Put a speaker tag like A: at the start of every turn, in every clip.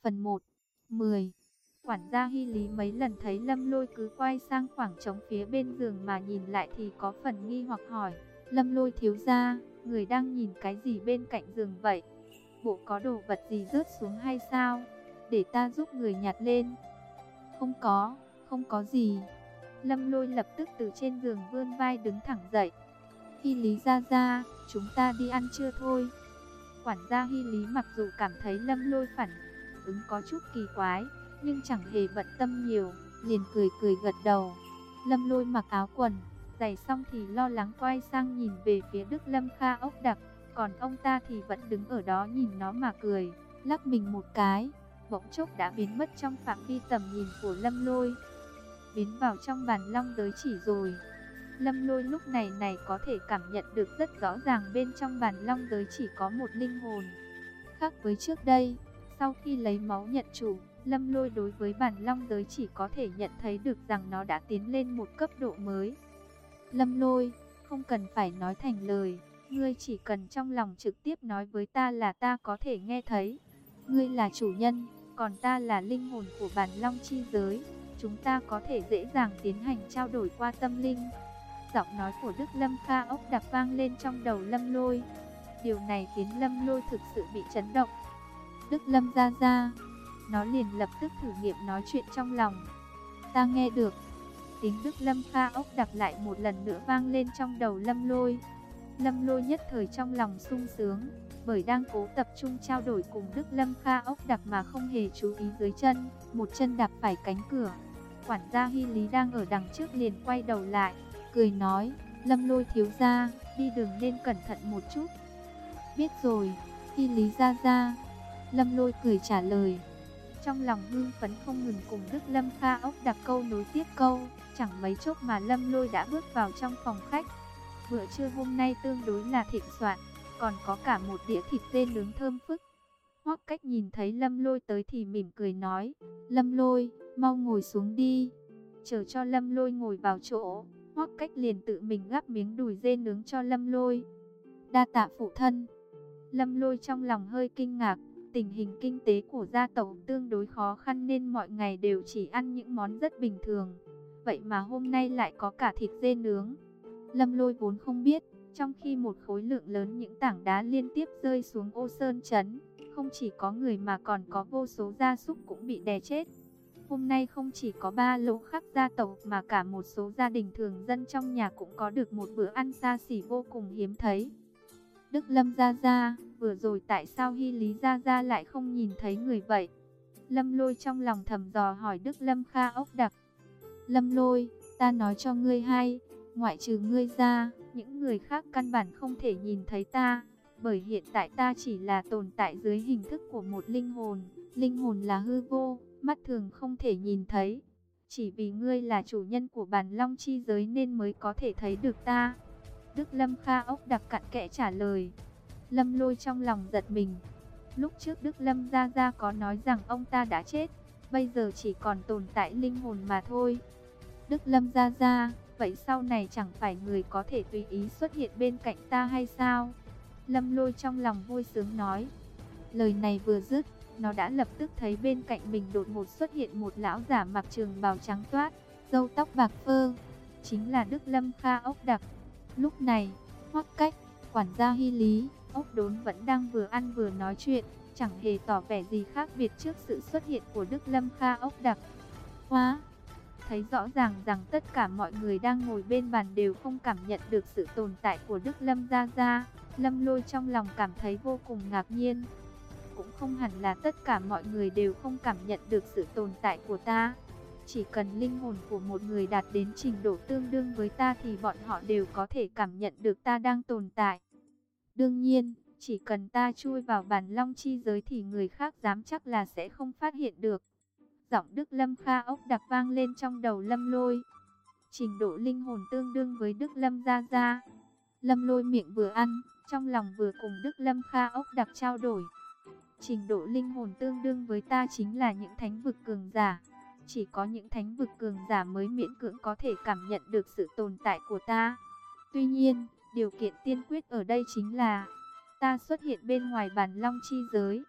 A: Phần 1. 10. Quản gia Hy Lý mấy lần thấy Lâm Lôi cứ quay sang khoảng trống phía bên giường mà nhìn lại thì có phần nghi hoặc hỏi: Lâm Lôi thiếu gia, người đang nhìn cái gì bên cạnh giường vậy? Bộ có đồ vật gì rớt xuống hay sao? Để ta giúp người nhặt lên. Không có gì. Lâm Lôi lập tức từ trên giường vươn vai đứng thẳng dậy. Hy Lý gia gia, chúng ta đi ăn trưa thôi. Quản gia Hy Lý mặc dù cảm thấy Lâm Lôi phản ứng có chút kỳ quái, nhưng chẳng hề bận tâm nhiều, liền cười cười gật đầu. Lâm Lôi mặc áo quần, giày xong thì lo lắng quay sang nhìn về phía Đức Lâm Kha ốc đặc, còn ông ta thì vẫn đứng ở đó nhìn nó mà cười, lắc mình một cái, bỗng chốc đã biến mất trong phạm vi tầm nhìn của Lâm Lôi, biến vào trong bàn long giới chỉ rồi. Lâm Lôi lúc này có thể cảm nhận được rất rõ ràng bên trong bàn long giới chỉ có một linh hồn. Khác với trước đây, sau khi lấy máu nhận chủ, Lâm Lôi đối với bản long giới chỉ có thể nhận thấy được rằng nó đã tiến lên một cấp độ mới. Lâm Lôi, không cần phải nói thành lời, ngươi chỉ cần trong lòng trực tiếp nói với ta là ta có thể nghe thấy. Ngươi là chủ nhân, còn ta là linh hồn của bản long chi giới, chúng ta có thể dễ dàng tiến hành trao đổi qua tâm linh. Giọng nói của Đức Lâm Kha ốc đặc vang lên trong đầu Lâm Lôi. Điều này khiến Lâm Lôi thực sự bị chấn động. Đức Lâm gia gia. Nó liền lập tức thử nghiệm nói chuyện trong lòng. Ta nghe được. Tiếng Đức Lâm Kha ốc đặc lại một lần nữa vang lên trong đầu Lâm Lôi. Lâm Lôi nhất thời trong lòng sung sướng, bởi đang cố tập trung trao đổi cùng Đức Lâm Kha ốc đặc mà không hề chú ý dưới chân, một chân đạp phải cánh cửa. Quản gia Hy Lý đang ở đằng trước liền quay đầu lại, cười nói: Lâm Lôi thiếu gia, đi đường nên cẩn thận một chút. Biết rồi, Hy Lý gia gia. Lâm Lôi cười trả lời, trong lòng hưng phấn không ngừng cùng Đức Lâm Kha ốc đặc câu nối tiếp câu. Chẳng mấy chốc mà Lâm Lôi đã bước vào trong phòng khách. Bữa trưa hôm nay tương đối là thịnh soạn, còn có cả một đĩa thịt dê nướng thơm phức. Hoắc Cách nhìn thấy Lâm Lôi tới thì mỉm cười nói: Lâm Lôi, mau ngồi xuống đi. Chờ cho Lâm Lôi ngồi vào chỗ, Hoắc Cách liền tự mình gắp miếng đùi dê nướng cho Lâm Lôi. Đa tạ phụ thân. Lâm Lôi trong lòng hơi kinh ngạc. Tình hình kinh tế của gia tộc tương đối khó khăn nên mọi ngày đều chỉ ăn những món rất bình thường. Vậy mà hôm nay lại có cả thịt dê nướng. Lâm Lôi vốn không biết, trong khi một khối lượng lớn những tảng đá liên tiếp rơi xuống Ô Sơn trấn, không chỉ có người mà còn có vô số gia súc cũng bị đè chết. Hôm nay không chỉ có 3 lỗ khắc gia tộc mà cả một số gia đình thường dân trong nhà cũng có được một bữa ăn xa xỉ vô cùng hiếm thấy. Đức Lâm gia gia, vừa rồi tại sao Hy Lý gia gia lại không nhìn thấy người vậy? Lâm Lôi trong lòng thầm dò hỏi Đức Lâm Kha ốc đặc. Lâm Lôi, ta nói cho ngươi hay, ngoại trừ ngươi ra, những người khác căn bản không thể nhìn thấy ta, bởi hiện tại ta chỉ là tồn tại dưới hình thức của một linh hồn. Linh hồn là hư vô, mắt thường không thể nhìn thấy. Chỉ vì ngươi là chủ nhân của bản long chi giới nên mới có thể thấy được ta. Đức Lâm Kha ốc đặc cặn kẽ trả lời. Lâm Lôi trong lòng giật mình. Lúc trước Đức Lâm gia gia có nói rằng ông ta đã chết, bây giờ chỉ còn tồn tại linh hồn mà thôi. Đức Lâm gia gia, vậy sau này chẳng phải người có thể tùy ý xuất hiện bên cạnh ta hay sao? Lâm Lôi trong lòng vui sướng nói. Lời này vừa dứt, nó đã lập tức thấy bên cạnh mình đột ngột xuất hiện một lão giả mặc trường bào trắng toát, râu tóc bạc phơ, chính là Đức Lâm Kha ốc đặc. Lúc này, Hoắc Cách, quản gia Hy Lý, Ốc Đốn vẫn đang vừa ăn vừa nói chuyện, chẳng hề tỏ vẻ gì khác biệt trước sự xuất hiện của Đức Lâm Kha ốc đặc. Thấy rõ ràng rằng tất cả mọi người đang ngồi bên bàn đều không cảm nhận được sự tồn tại của Đức Lâm gia gia. Lâm Lôi trong lòng cảm thấy vô cùng ngạc nhiên. Cũng không hẳn là tất cả mọi người đều không cảm nhận được sự tồn tại của ta. Chỉ cần linh hồn của một người đạt đến trình độ tương đương với ta thì bọn họ đều có thể cảm nhận được ta đang tồn tại. Đương nhiên, chỉ cần ta chui vào bản long chi giới thì người khác dám chắc là sẽ không phát hiện được. Giọng Đức Lâm Kha ốc đặc vang lên trong đầu Lâm Lôi. Trình độ linh hồn tương đương với Đức Lâm gia gia. Lâm Lôi miệng vừa ăn, trong lòng vừa cùng Đức Lâm Kha ốc đặc trao đổi. Trình độ linh hồn tương đương với ta chính là những thánh vực cường giả. Chỉ có những thánh vực cường giả mới miễn cưỡng có thể cảm nhận được sự tồn tại của ta. Tuy nhiên, điều kiện tiên quyết ở đây chính là ta xuất hiện bên ngoài bản long chi giới.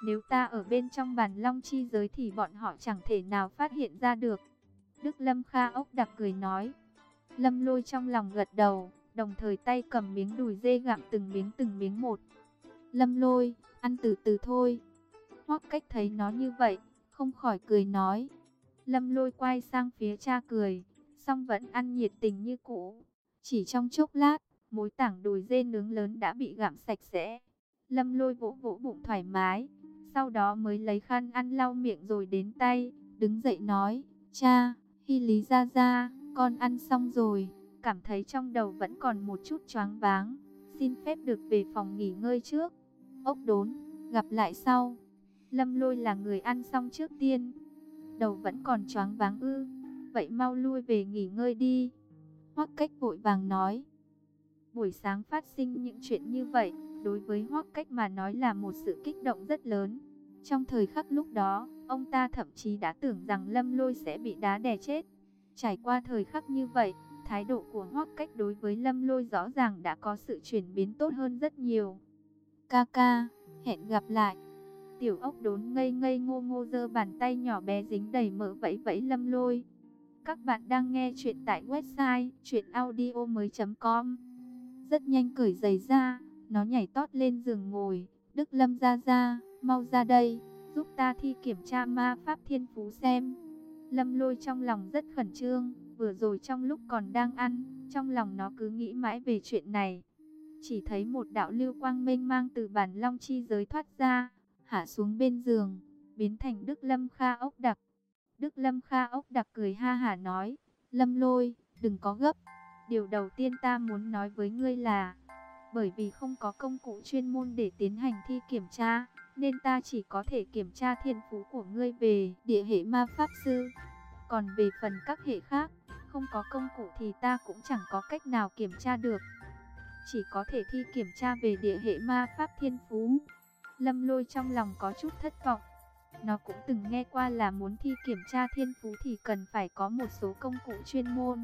A: Nếu ta ở bên trong Bàn Long chi giới thì bọn họ chẳng thể nào phát hiện ra được. Đức Lâm Kha ốc đặc cười nói. Lâm Lôi trong lòng gật đầu, đồng thời tay cầm miếng đùi dê gặm từng miếng một. Lâm Lôi, ăn từ từ thôi. Hoắc Cách thấy nó như vậy, không khỏi cười nói. Lâm Lôi quay sang phía cha cười, song vẫn ăn nhiệt tình như cũ. Chỉ trong chốc lát, mối tảng đùi dê nướng lớn đã bị gặm sạch sẽ. Lâm Lôi vỗ vỗ bụng thoải mái, sau đó mới lấy khăn ăn lau miệng rồi đến tay, đứng dậy nói, cha, Hy Lý gia gia, con ăn xong rồi, cảm thấy trong đầu vẫn còn một chút choáng váng, xin phép được về phòng nghỉ ngơi trước. Ốc Đốn, gặp lại sau. Lâm Lôi là người ăn xong trước tiên. Đầu vẫn còn choáng váng ư? Vậy mau lui về nghỉ ngơi đi. Hoắc Cách vội vàng nói. Buổi sáng phát sinh những chuyện như vậy, đối với Hoắc Cách mà nói là một sự kích động rất lớn. Trong thời khắc lúc đó, ông ta thậm chí đã tưởng rằng Lâm Lôi sẽ bị đá đè chết. Trải qua thời khắc như vậy, thái độ của Hoắc Cách đối với Lâm Lôi rõ ràng đã có sự chuyển biến tốt hơn rất nhiều. Ca ca, hẹn gặp lại. Tiểu Ốc Đốn ngây ngây ngô ngô giơ bàn tay nhỏ bé dính đầy mỡ vẫy vẫy Lâm Lôi. Các bạn đang nghe chuyện tại website chuyenaudio.com. Rất nhanh cởi giày ra, nó nhảy tót lên giường ngồi. Đức Lâm gia gia, mau ra đây, giúp ta thi kiểm tra ma pháp thiên phú xem. Lâm Lôi trong lòng rất khẩn trương, vừa rồi trong lúc còn đang ăn, trong lòng nó cứ nghĩ mãi về chuyện này. Chỉ thấy một đạo lưu quang mênh mang từ Bàn Long chi giới thoát ra, hạ xuống bên giường, biến thành Đức Lâm Kha ốc đặc. Đức Lâm Kha ốc đặc cười ha hả nói, Lâm Lôi, đừng có gấp. Điều đầu tiên ta muốn nói với ngươi là, bởi vì không có công cụ chuyên môn để tiến hành thi kiểm tra, nên ta chỉ có thể kiểm tra thiên phú của ngươi về địa hệ ma pháp sư. Còn về phần các hệ khác, không có công cụ thì ta cũng chẳng có cách nào kiểm tra được. Chỉ có thể thi kiểm tra về địa hệ ma pháp thiên phú. Lâm Lôi trong lòng có chút thất vọng. Nó cũng từng nghe qua là muốn thi kiểm tra thiên phú thì cần phải có một số công cụ chuyên môn.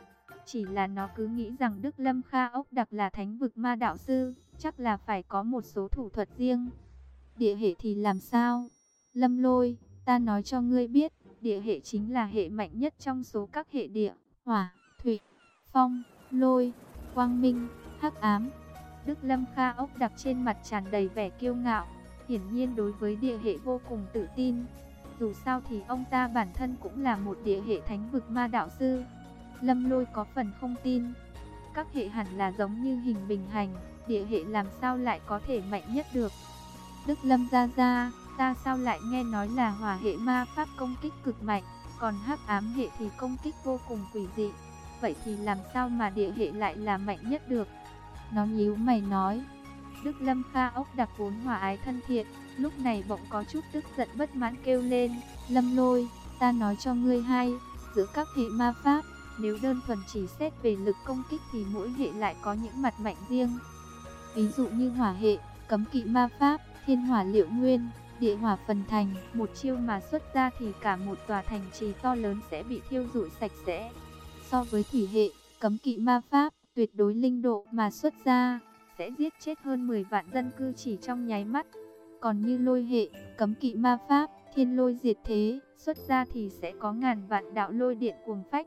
A: Chỉ là nó cứ nghĩ rằng Đức Lâm Kha ốc đặc là thánh vực ma đạo sư, chắc là phải có một số thủ thuật riêng. Địa hệ thì làm sao? Lâm Lôi, ta nói cho ngươi biết, địa hệ chính là hệ mạnh nhất trong số các hệ địa, hỏa, thủy, phong, lôi, quang minh, hắc ám. Đức Lâm Kha ốc đặc trên mặt tràn đầy vẻ kiêu ngạo, hiển nhiên đối với địa hệ vô cùng tự tin. Dù sao thì ông ta bản thân cũng là một địa hệ thánh vực ma đạo sư. Lâm Lôi có phần không tin. Các hệ hẳn là giống như hình bình hành, địa hệ làm sao lại có thể mạnh nhất được? Đức Lâm gia gia, ta sao lại nghe nói là hỏa hệ ma pháp công kích cực mạnh, còn hắc ám hệ thì công kích vô cùng quỷ dị. Vậy thì làm sao mà địa hệ lại là mạnh nhất được? Nó nhíu mày nói. Đức Lâm Kha ốc đặc vốn hòa ái thân thiện, lúc này bỗng có chút tức giận bất mãn kêu lên, Lâm Lôi, ta nói cho ngươi hay, giữa các hệ ma pháp, nếu đơn thuần chỉ xét về lực công kích thì mỗi hệ lại có những mặt mạnh riêng. Ví dụ như hỏa hệ, cấm kỵ ma pháp, thiên hỏa liệu nguyên, địa hỏa phần thành, một chiêu mà xuất ra thì cả một tòa thành trì to lớn sẽ bị thiêu rụi sạch sẽ. So với thủy hệ, cấm kỵ ma pháp, tuyệt đối linh độ mà xuất ra, sẽ giết chết hơn 10 vạn dân cư chỉ trong nháy mắt. Còn như lôi hệ, cấm kỵ ma pháp, thiên lôi diệt thế, xuất ra thì sẽ có ngàn vạn đạo lôi điện cuồng phách.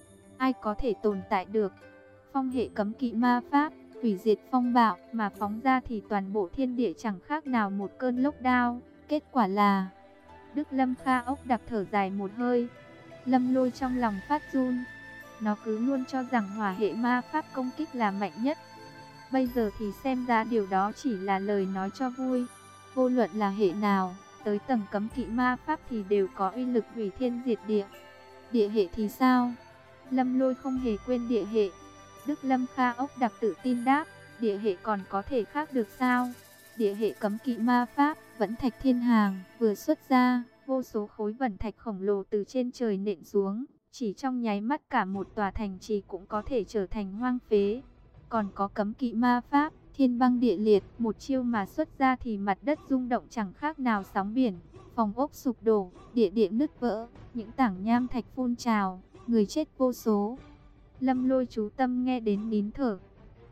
A: Ai có thể tồn tại được? Phong hệ cấm kỵ ma pháp, hủy diệt phong bạo mà phóng ra thì toàn bộ thiên địa chẳng khác nào một cơn lốc đao. Kết quả là Đức Lâm Kha ốc đặc thở dài một hơi. Lâm Lôi trong lòng phát run. Nó cứ luôn cho rằng hỏa hệ ma pháp công kích là mạnh nhất. Bây giờ thì xem ra điều đó chỉ là lời nói cho vui. Vô luận là hệ nào, tới tầng cấm kỵ ma pháp thì đều có uy lực hủy thiên diệt địa. Địa hệ thì sao? Lâm Lôi không hề quên địa hệ. Đức Lâm Kha ốc đặc tự tin đáp, địa hệ còn có thể khác được sao? Địa hệ cấm kỵ ma pháp, vẫn thạch thiên hàng, vừa xuất ra, vô số khối vẩn thạch khổng lồ từ trên trời nện xuống. Chỉ trong nháy mắt cả một tòa thành trì cũng có thể trở thành hoang phế. Còn có cấm kỵ ma pháp, thiên băng địa liệt, một chiêu mà xuất ra thì mặt đất rung động chẳng khác nào sóng biển, phòng ốc sụp đổ, địa điểm nứt vỡ, những tảng nham thạch phun trào, người chết vô số. Lâm Lôi chú tâm nghe đến nín thở.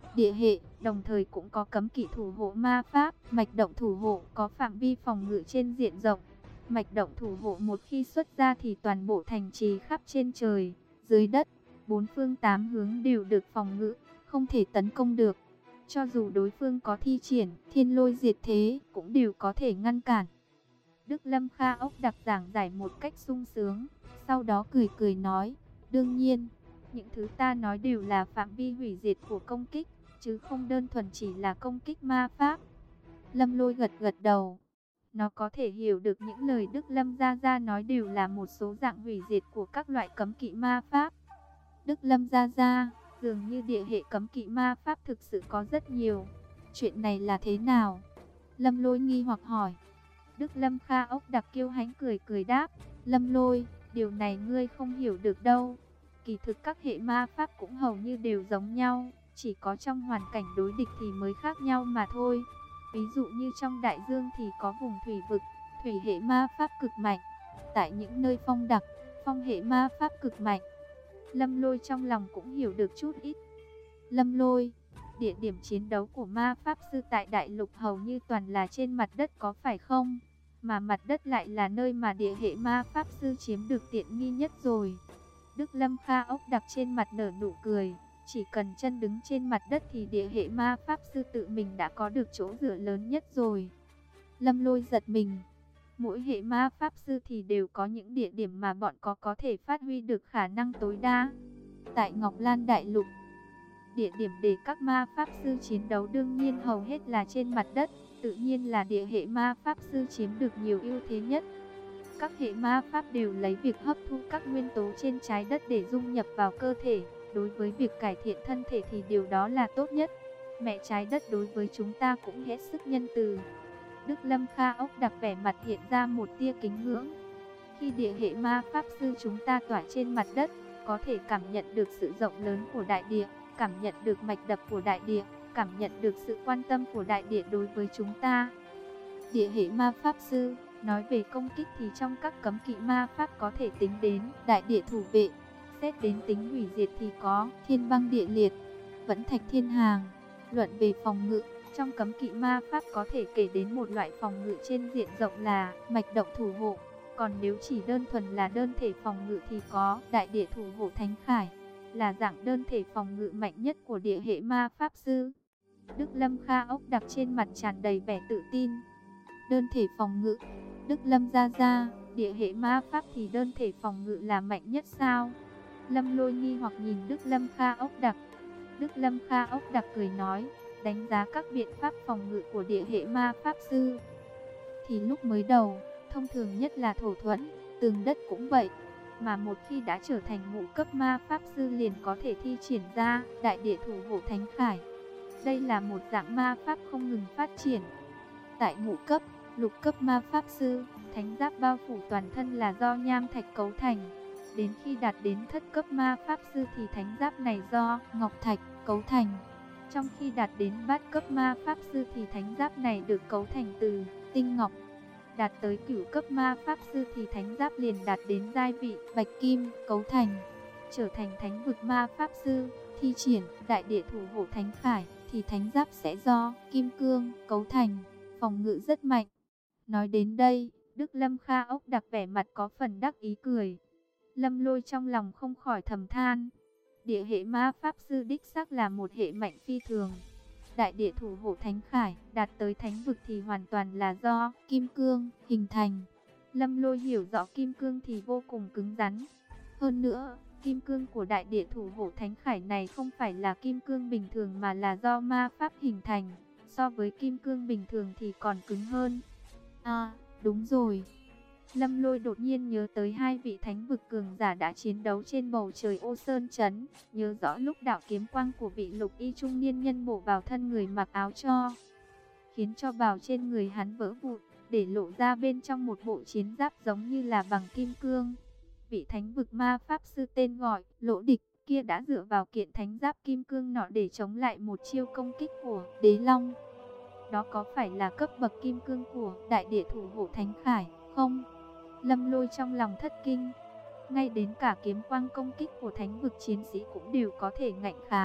A: địa hệ, đồng thời cũng có cấm kỵ thủ hộ ma pháp. Mạch động thủ hộ có phạm vi phòng ngự trên diện rộng. Mạch động thủ hộ một khi xuất ra thì toàn bộ thành trì khắp trên trời, dưới đất, bốn phương tám hướng đều được phòng ngự, không thể tấn công được. Cho dù đối phương có thi triển thiên lôi diệt thế, cũng đều có thể ngăn cản. Đức Lâm Kha ốc đặc giảng giải một cách sung sướng, sau đó cười cười nói, đương nhiên, những thứ ta nói đều là phạm vi hủy diệt của công kích, chứ không đơn thuần chỉ là công kích ma pháp. Lâm Lôi gật gật đầu. Nó có thể hiểu được những lời Đức Lâm Gia Gia nói đều là một số dạng hủy diệt của các loại cấm kỵ ma pháp. Đức Lâm Gia Gia, dường như địa hệ cấm kỵ ma pháp thực sự có rất nhiều. Chuyện này là thế nào? Lâm Lôi nghi hoặc hỏi. Đức Lâm Kha ốc đặc kiêu hãnh cười cười đáp, Lâm Lôi, điều này ngươi không hiểu được đâu. Kỳ thực các hệ ma pháp cũng hầu như đều giống nhau, chỉ có trong hoàn cảnh đối địch thì mới khác nhau mà thôi. Ví dụ như trong đại dương thì có vùng thủy vực, thủy hệ ma pháp cực mạnh. Tại những nơi phong đặc, phong hệ ma pháp cực mạnh. Lâm Lôi trong lòng cũng hiểu được chút ít. Lâm Lôi, địa điểm chiến đấu của ma pháp sư tại đại lục hầu như toàn là trên mặt đất có phải không? Mà mặt đất lại là nơi mà địa hệ ma pháp sư chiếm được tiện nghi nhất rồi. Đức Lâm Kha ốc đặc trên mặt nở nụ cười. Chỉ cần chân đứng trên mặt đất thì địa hệ ma pháp sư tự mình đã có được chỗ dựa lớn nhất rồi. Lâm Lôi giật mình. Mỗi hệ ma pháp sư thì đều có những địa điểm mà bọn có thể phát huy được khả năng tối đa. Tại Ngọc Lan Đại Lục, địa điểm để các ma pháp sư chiến đấu đương nhiên hầu hết là trên mặt đất. Tự nhiên là địa hệ ma pháp sư chiếm được nhiều ưu thế nhất. Các hệ ma pháp đều lấy việc hấp thu các nguyên tố trên trái đất để dung nhập vào cơ thể. Đối với việc cải thiện thân thể thì điều đó là tốt nhất. Mẹ trái đất đối với chúng ta cũng hết sức nhân từ. Đức Lâm Kha ốc đặc vẻ mặt hiện ra một tia kính ngưỡng. Khi địa hệ ma pháp sư chúng ta tỏa trên mặt đất, có thể cảm nhận được sự rộng lớn của đại địa, cảm nhận được mạch đập của đại địa, cảm nhận được sự quan tâm của đại địa đối với chúng ta. Địa hệ ma pháp sư, nói về công kích thì trong các cấm kỵ ma pháp có thể tính đến đại địa thủ vệ. Xét đến tính hủy diệt thì có thiên băng địa liệt, vẫn thạch thiên hàng. Luận về phòng ngự, trong cấm kỵ ma pháp có thể kể đến một loại phòng ngự trên diện rộng là mạch động thủ hộ. Còn nếu chỉ đơn thuần là đơn thể phòng ngự thì có đại địa thủ hộ thánh khải, là dạng đơn thể phòng ngự mạnh nhất của địa hệ ma pháp sư. Đức Lâm Kha ốc đặc trên mặt tràn đầy vẻ tự tin. Đơn thể phòng ngự, Đức Lâm Gia Gia, địa hệ ma pháp thì đơn thể phòng ngự là mạnh nhất sao? Lâm Lôi nghi hoặc nhìn Đức Lâm Kha ốc đặc. Đức Lâm Kha ốc đặc cười nói, đánh giá các biện pháp phòng ngự của địa hệ ma pháp sư. Thì lúc mới đầu, thông thường nhất là thổ thuẫn, tường đất cũng vậy. Mà một khi đã trở thành ngũ cấp ma pháp sư liền có thể thi triển ra đại địa thủ hộ thánh khải. Đây là một dạng ma pháp không ngừng phát triển. Tại ngũ cấp, lục cấp ma pháp sư, thánh giáp bao phủ toàn thân là do nham thạch cấu thành. Đến khi đạt đến thất cấp ma pháp sư thì thánh giáp này do ngọc thạch cấu thành. Trong khi đạt đến bát cấp ma pháp sư thì thánh giáp này được cấu thành từ tinh ngọc. Đạt tới cửu cấp ma pháp sư thì thánh giáp liền đạt đến giai vị bạch kim cấu thành. Trở thành thánh vực ma pháp sư, thi triển đại địa thủ hộ thánh khải thì thánh giáp sẽ do kim cương cấu thành, phòng ngự rất mạnh. Nói đến đây, Đức Lâm Kha ốc đặc vẻ mặt có phần đắc ý cười. Lâm Lôi trong lòng không khỏi thầm than. Địa hệ ma pháp sư đích xác là một hệ mạnh phi thường. Đại địa thủ hộ thánh khải đạt tới thánh vực thì hoàn toàn là do kim cương hình thành. Lâm Lôi hiểu rõ kim cương thì vô cùng cứng rắn. Hơn nữa, kim cương của đại địa thủ hộ thánh khải này không phải là kim cương bình thường mà là do ma pháp hình thành. So với kim cương bình thường thì còn cứng hơn. À, đúng rồi. Lâm Lôi đột nhiên nhớ tới hai vị thánh vực cường giả đã chiến đấu trên bầu trời Ô Sơn Trấn. Nhớ rõ lúc đạo kiếm quang của vị lục y trung niên nhân bổ vào thân người mặc áo cho, khiến cho bào trên người hắn vỡ vụn, để lộ ra bên trong một bộ chiến giáp giống như là bằng kim cương. Vị thánh vực ma pháp sư tên gọi Lỗ Địch kia đã dựa vào kiện thánh giáp kim cương nọ để chống lại một chiêu công kích của Đế Long. Đó có phải là cấp bậc kim cương của đại địa thủ hộ thánh khải không? Lâm Lôi trong lòng thất kinh. Ngay đến cả kiếm quang công kích của thánh vực chiến sĩ cũng đều có thể ngạnh kháng.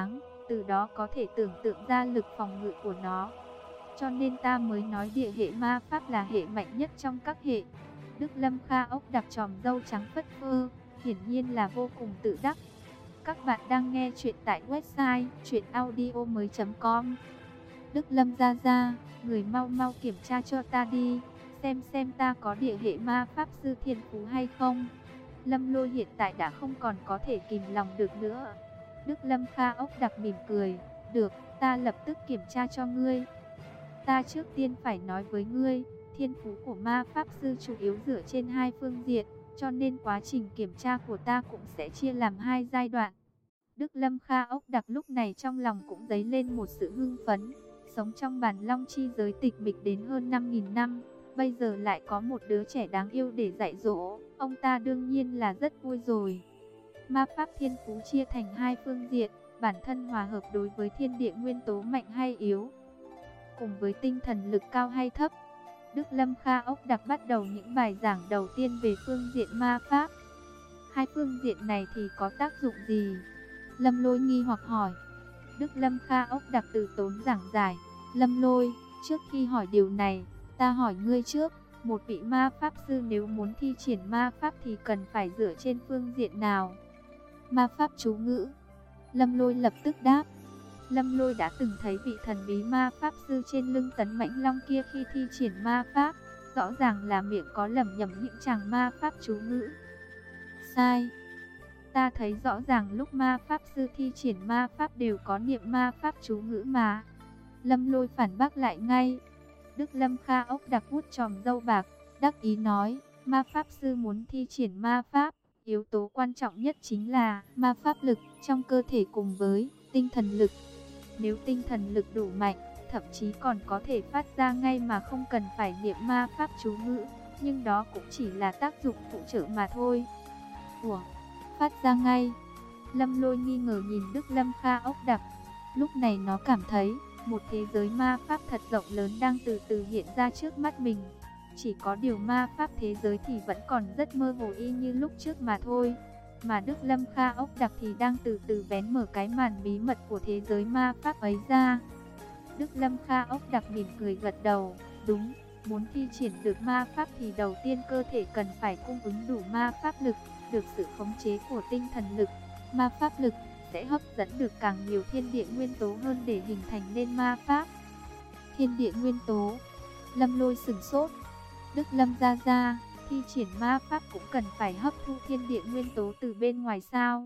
A: từ đó có thể tưởng tượng ra lực phòng ngự của nó. Cho nên ta mới nói địa hệ ma pháp là hệ mạnh nhất trong các hệ. Đức Lâm Kha ốc đặc tròm râu trắng phất phơ, hiển nhiên là vô cùng tự đắc. Các bạn đang nghe chuyện tại website chuyenaudio.com. Đức Lâm gia gia, người mau mau kiểm tra cho ta đi, xem ta có địa hệ ma pháp sư thiên phú hay không. Lâm Lôi hiện tại đã không còn có thể kìm lòng được nữa. Đức Lâm Kha ốc đặc mỉm cười, được, ta lập tức kiểm tra cho ngươi. Ta trước tiên phải nói với ngươi, thiên phú của ma pháp sư chủ yếu dựa trên hai phương diện, cho nên quá trình kiểm tra của ta cũng sẽ chia làm hai giai đoạn. Đức Lâm Kha ốc đặc lúc này trong lòng cũng dấy lên một sự hưng phấn. Sống trong bản long chi giới tịch mịch đến hơn 5.000 năm, bây giờ lại có một đứa trẻ đáng yêu để dạy dỗ, ông ta đương nhiên là rất vui rồi. Ma pháp thiên phú chia thành hai phương diện, bản thân hòa hợp đối với thiên địa nguyên tố mạnh hay yếu, cùng với tinh thần lực cao hay thấp. Đức Lâm Kha ốc đặc bắt đầu những bài giảng đầu tiên về phương diện ma pháp. Hai phương diện này thì có tác dụng gì? Lâm Lôi nghi hoặc hỏi. Đức Lâm Kha ốc đặc từ tốn giảng giải. Lâm Lôi, trước khi hỏi điều này, ta hỏi ngươi trước, một vị ma pháp sư nếu muốn thi triển ma pháp thì cần phải dựa trên phương diện nào? Ma pháp chú ngữ. Lâm Lôi lập tức đáp. Lâm Lôi đã từng thấy vị thần bí ma pháp sư trên lưng tấn mãnh long kia khi thi triển ma pháp, rõ ràng là miệng có lẩm nhẩm những tràng ma pháp chú ngữ. Sai. Ta thấy rõ ràng lúc ma pháp sư thi triển ma pháp đều có niệm ma pháp chú ngữ mà. Lâm Lôi phản bác lại ngay. Đức Lâm Kha ốc đặc vuốt chòm râu bạc, đắc ý nói, ma pháp sư muốn thi triển ma pháp, yếu tố quan trọng nhất chính là ma pháp lực trong cơ thể cùng với tinh thần lực. Nếu tinh thần lực đủ mạnh, thậm chí còn có thể phát ra ngay mà không cần phải niệm ma pháp chú ngữ, nhưng đó cũng chỉ là tác dụng phụ trợ mà thôi. Ủa, phát ra ngay? Lâm Lôi nghi ngờ nhìn Đức Lâm Kha ốc đặc. Lúc này nó cảm thấy một thế giới ma pháp thật rộng lớn đang từ từ hiện ra trước mắt mình. Chỉ có điều ma pháp thế giới thì vẫn còn rất mơ hồ y như lúc trước mà thôi. Mà Đức Lâm Kha ốc đặc thì đang từ từ vén mở cái màn bí mật của thế giới ma pháp ấy ra. Đức Lâm Kha ốc đặc mỉm cười gật đầu. Đúng, muốn thi triển được ma pháp thì đầu tiên cơ thể cần phải cung ứng đủ ma pháp lực, được sự khống chế của tinh thần lực. Ma pháp lực sẽ hấp dẫn được càng nhiều thiên địa nguyên tố hơn để hình thành nên ma pháp. Thiên địa nguyên tố. Lâm Lôi sửng sốt. Đức Lâm gia gia, thi triển ma pháp cũng cần phải hấp thu thiên địa nguyên tố từ bên ngoài sao?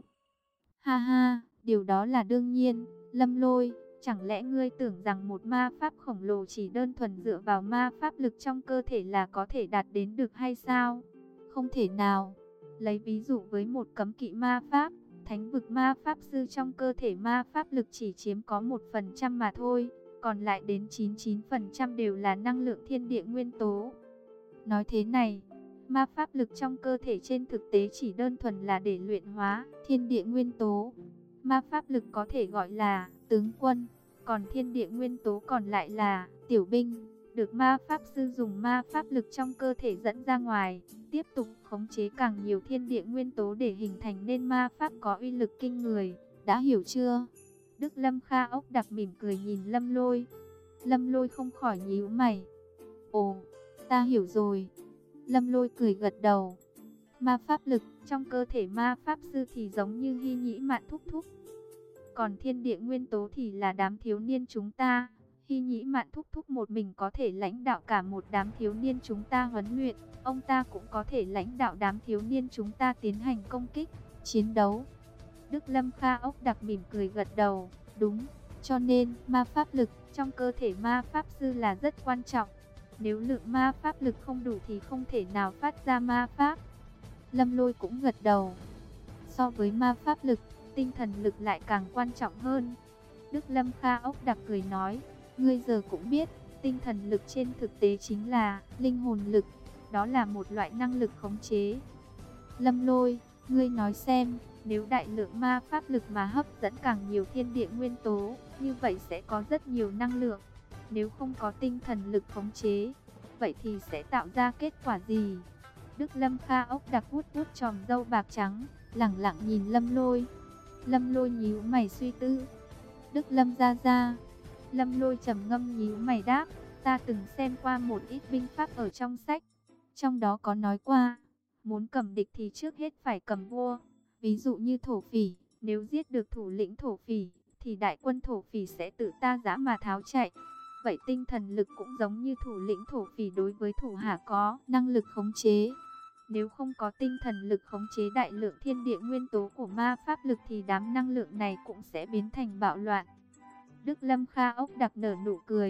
A: Ha ha, điều đó là đương nhiên. Lâm Lôi, chẳng lẽ ngươi tưởng rằng một ma pháp khổng lồ chỉ đơn thuần dựa vào ma pháp lực trong cơ thể là có thể đạt đến được hay sao? Không thể nào. Lấy ví dụ với một cấm kỵ ma pháp, thánh vực ma pháp sư trong cơ thể ma pháp lực chỉ chiếm có 1% mà thôi, còn lại đến 99% đều là năng lượng thiên địa nguyên tố. Nói thế này, ma pháp lực trong cơ thể trên thực tế chỉ đơn thuần là để luyện hóa thiên địa nguyên tố. Ma pháp lực có thể gọi là tướng quân, còn thiên địa nguyên tố còn lại là tiểu binh, được ma pháp sư dùng ma pháp lực trong cơ thể dẫn ra ngoài, tiếp tục khống chế càng nhiều thiên địa nguyên tố để hình thành nên ma pháp có uy lực kinh người, đã hiểu chưa? Đức Lâm Kha ốc đặc mỉm cười nhìn Lâm Lôi. Lâm Lôi không khỏi nhíu mày. Ồ, ta hiểu rồi. Lâm Lôi cười gật đầu. Ma pháp lực trong cơ thể ma pháp sư thì giống như Hy Nhĩ Mạn thúc thúc, còn thiên địa nguyên tố thì là đám thiếu niên chúng ta. Hy Nhĩ Mạn thúc thúc một mình có thể lãnh đạo cả một đám thiếu niên chúng ta huấn luyện, ông ta cũng có thể lãnh đạo đám thiếu niên chúng ta tiến hành công kích, chiến đấu. Đức Lâm Kha ốc đặc mỉm cười gật đầu. Đúng, cho nên ma pháp lực trong cơ thể ma pháp sư là rất quan trọng. Nếu lượng ma pháp lực không đủ thì không thể nào phát ra ma pháp. Lâm Lôi cũng gật đầu. So với ma pháp lực, tinh thần lực lại càng quan trọng hơn. Đức Lâm Kha ốc đặc cười nói, ngươi giờ cũng biết, tinh thần lực trên thực tế chính là linh hồn lực, đó là một loại năng lực khống chế. Lâm Lôi, ngươi nói xem, nếu đại lượng ma pháp lực mà hấp dẫn càng nhiều thiên địa nguyên tố, như vậy sẽ có rất nhiều năng lượng. Nếu không có tinh thần lực khống chế, vậy thì sẽ tạo ra kết quả gì? Đức Lâm Kha ốc đặc vuốt vuốt chòm râu bạc trắng, lẳng lặng nhìn Lâm Lôi. Lâm Lôi nhíu mày suy tư. Đức Lâm gia gia. Lâm Lôi trầm ngâm nhíu mày đáp, ta từng xem qua một ít binh pháp ở trong sách. Trong đó có nói qua, muốn cầm địch thì trước hết phải cầm vua. Ví dụ như thổ phỉ, nếu giết được thủ lĩnh thổ phỉ, thì đại quân thổ phỉ sẽ tự ta giã mà tháo chạy. Vậy tinh thần lực cũng giống như thủ lĩnh thổ phỉ đối với thủ hạ có năng lực khống chế. Nếu không có tinh thần lực khống chế đại lượng thiên địa nguyên tố của ma pháp lực thì đám năng lượng này cũng sẽ biến thành bạo loạn. Đức Lâm Kha ốc đặc nở nụ cười.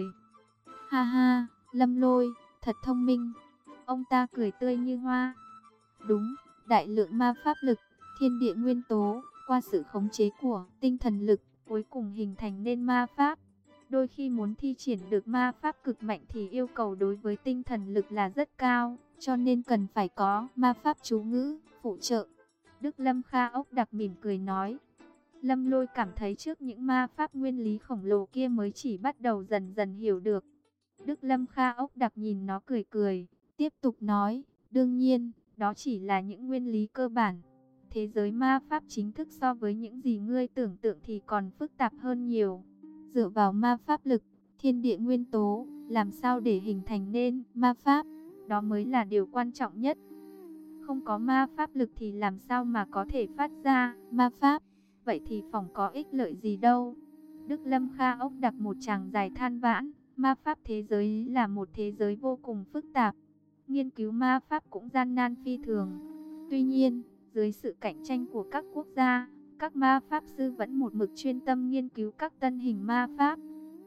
A: Ha ha, Lâm Lôi, thật thông minh. Ông ta cười tươi như hoa. Đúng, đại lượng ma pháp lực, thiên địa nguyên tố, qua sự khống chế của tinh thần lực, cuối cùng hình thành nên ma pháp. Đôi khi muốn thi triển được ma pháp cực mạnh thì yêu cầu đối với tinh thần lực là rất cao, cho nên cần phải có ma pháp chú ngữ, phụ trợ. Đức Lâm Kha ốc đặc mỉm cười nói. Lâm Lôi cảm thấy trước những ma pháp nguyên lý khổng lồ kia mới chỉ bắt đầu dần dần hiểu được. Đức Lâm Kha ốc đặc nhìn nó cười cười, tiếp tục nói, đương nhiên, đó chỉ là những nguyên lý cơ bản. Thế giới ma pháp chính thức so với những gì ngươi tưởng tượng thì còn phức tạp hơn nhiều. Dựa vào ma pháp lực, thiên địa nguyên tố, làm sao để hình thành nên ma pháp, đó mới là điều quan trọng nhất. Không có ma pháp lực thì làm sao mà có thể phát ra ma pháp, vậy thì phỏng có ích lợi gì đâu. Đức Lâm Kha ốc đặc một tràng dài than vãn, ma pháp thế giới là một thế giới vô cùng phức tạp. Nghiên cứu ma pháp cũng gian nan phi thường. Tuy nhiên, dưới sự cạnh tranh của các quốc gia, các ma pháp sư vẫn một mực chuyên tâm nghiên cứu các tân hình ma pháp.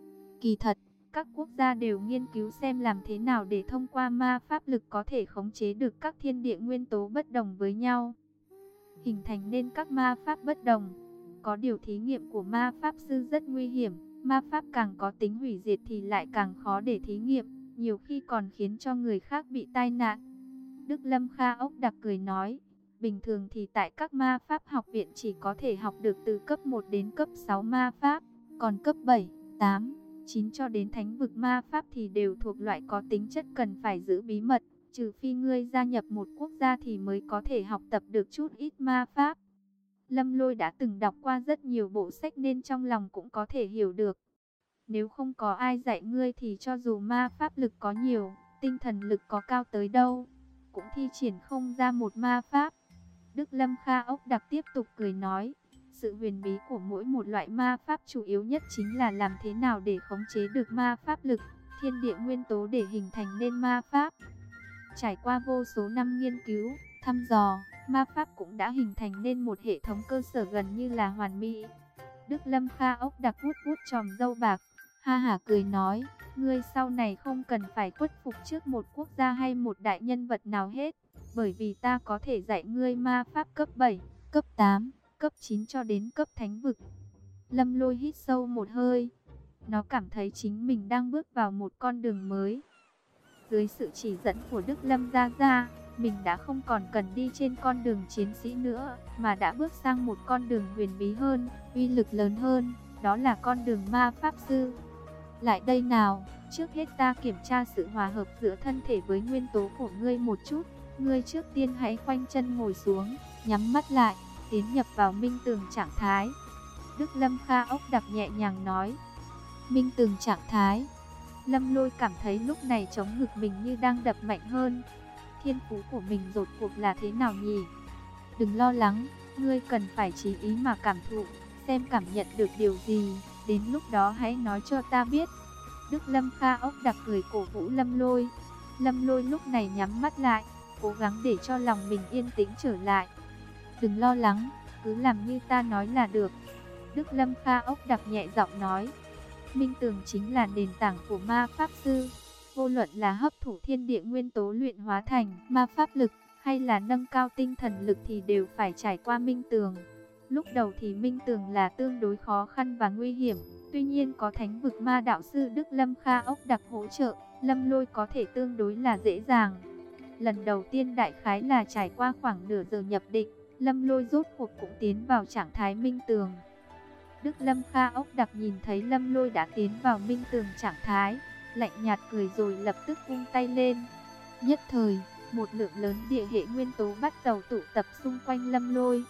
A: Kỳ thật, các quốc gia đều nghiên cứu xem làm thế nào để thông qua ma pháp lực có thể khống chế được các thiên địa nguyên tố bất đồng với nhau, hình thành nên các ma pháp bất đồng. Có điều thí nghiệm của ma pháp sư rất nguy hiểm, ma pháp càng có tính hủy diệt thì lại càng khó để thí nghiệm, nhiều khi còn khiến cho người khác bị tai nạn. Đức Lâm Kha ốc đặc cười nói, bình thường thì tại các ma pháp học viện chỉ có thể học được từ cấp 1 đến cấp 6 ma pháp, còn cấp 7, 8, 9 cho đến thánh vực ma pháp thì đều thuộc loại có tính chất cần phải giữ bí mật, trừ phi ngươi gia nhập một quốc gia thì mới có thể học tập được chút ít ma pháp. Lâm Lôi đã từng đọc qua rất nhiều bộ sách nên trong lòng cũng có thể hiểu được. Nếu không có ai dạy ngươi thì cho dù ma pháp lực có nhiều, tinh thần lực có cao tới đâu, cũng thi triển không ra một ma pháp. Đức Lâm Kha ốc đặc tiếp tục cười nói, sự huyền bí của mỗi một loại ma pháp chủ yếu nhất chính là làm thế nào để khống chế được ma pháp lực, thiên địa nguyên tố để hình thành nên ma pháp. Trải qua vô số năm nghiên cứu, thăm dò, ma pháp cũng đã hình thành nên một hệ thống cơ sở gần như là hoàn mỹ. Đức Lâm Kha ốc đặc vuốt vuốt chòm râu bạc, ha hả cười nói, ngươi sau này không cần phải khuất phục trước một quốc gia hay một đại nhân vật nào hết, bởi vì ta có thể dạy ngươi ma pháp cấp 7, cấp 8, cấp 9 cho đến cấp thánh vực. Lâm Lôi hít sâu một hơi, nó cảm thấy chính mình đang bước vào một con đường mới. Dưới sự chỉ dẫn của Đức Lâm Gia Gia, mình đã không còn cần đi trên con đường chiến sĩ nữa, mà đã bước sang một con đường huyền bí hơn, uy lực lớn hơn, đó là con đường ma pháp sư. Lại đây nào, trước hết ta kiểm tra sự hòa hợp giữa thân thể với nguyên tố của ngươi một chút. Ngươi trước tiên hãy khoanh chân ngồi xuống, nhắm mắt lại, tiến nhập vào minh tường trạng thái. Đức Lâm Kha ốc đặc nhẹ nhàng nói. Minh tường trạng thái. Lâm Lôi cảm thấy lúc này chống ngực mình như đang đập mạnh hơn. Thiên phú của mình rốt cuộc là thế nào nhỉ? Đừng lo lắng, ngươi cần phải chí ý mà cảm thụ, xem cảm nhận được điều gì, đến lúc đó hãy nói cho ta biết. Đức Lâm Kha ốc đặc cười cổ vũ Lâm Lôi. Lâm Lôi lúc này nhắm mắt lại, cố gắng để cho lòng mình yên tĩnh trở lại. Đừng lo lắng, cứ làm như ta nói là được. Đức Lâm Kha ốc đặc nhẹ giọng nói. Minh tường chính là nền tảng của ma pháp sư. Vô luận là hấp thụ thiên địa nguyên tố luyện hóa thành ma pháp lực, hay là nâng cao tinh thần lực thì đều phải trải qua minh tường. Lúc đầu thì minh tường là tương đối khó khăn và nguy hiểm. Tuy nhiên có thánh vực ma đạo sư Đức Lâm Kha ốc đặc hỗ trợ, Lâm Lôi có thể tương đối là dễ dàng. Lần đầu tiên đại khái là trải qua khoảng nửa giờ nhập định, Lâm Lôi rốt cuộc cũng tiến vào trạng thái minh tường. Đức Lâm Kha ốc đặc nhìn thấy Lâm Lôi đã tiến vào minh tường trạng thái, lạnh nhạt cười rồi lập tức vung tay lên. Nhất thời, một lượng lớn địa hệ nguyên tố bắt đầu tụ tập xung quanh Lâm Lôi.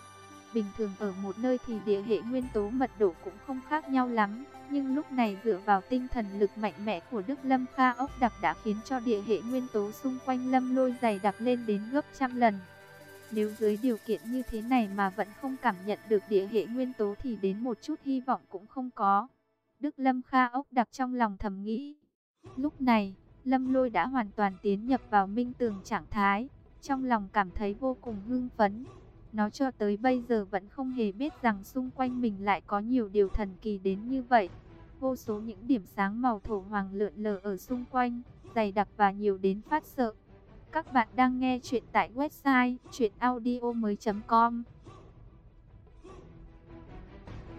A: Bình thường ở một nơi thì địa hệ nguyên tố mật độ cũng không khác nhau lắm, nhưng lúc này dựa vào tinh thần lực mạnh mẽ của Đức Lâm Kha ốc đặc đã khiến cho địa hệ nguyên tố xung quanh Lâm Lôi dày đặc lên đến gấp trăm lần. Nếu dưới điều kiện như thế này mà vẫn không cảm nhận được địa hệ nguyên tố thì đến một chút hy vọng cũng không có. Đức Lâm Kha ốc đặc trong lòng thầm nghĩ. Lúc này, Lâm Lôi đã hoàn toàn tiến nhập vào minh tường trạng thái, trong lòng cảm thấy vô cùng hưng phấn. Nó cho tới bây giờ vẫn không hề biết rằng xung quanh mình lại có nhiều điều thần kỳ đến như vậy. Vô số những điểm sáng màu thổ hoàng lượn lờ ở xung quanh, dày đặc và nhiều đến phát sợ. Các bạn đang nghe chuyện tại website chuyenaudio.com.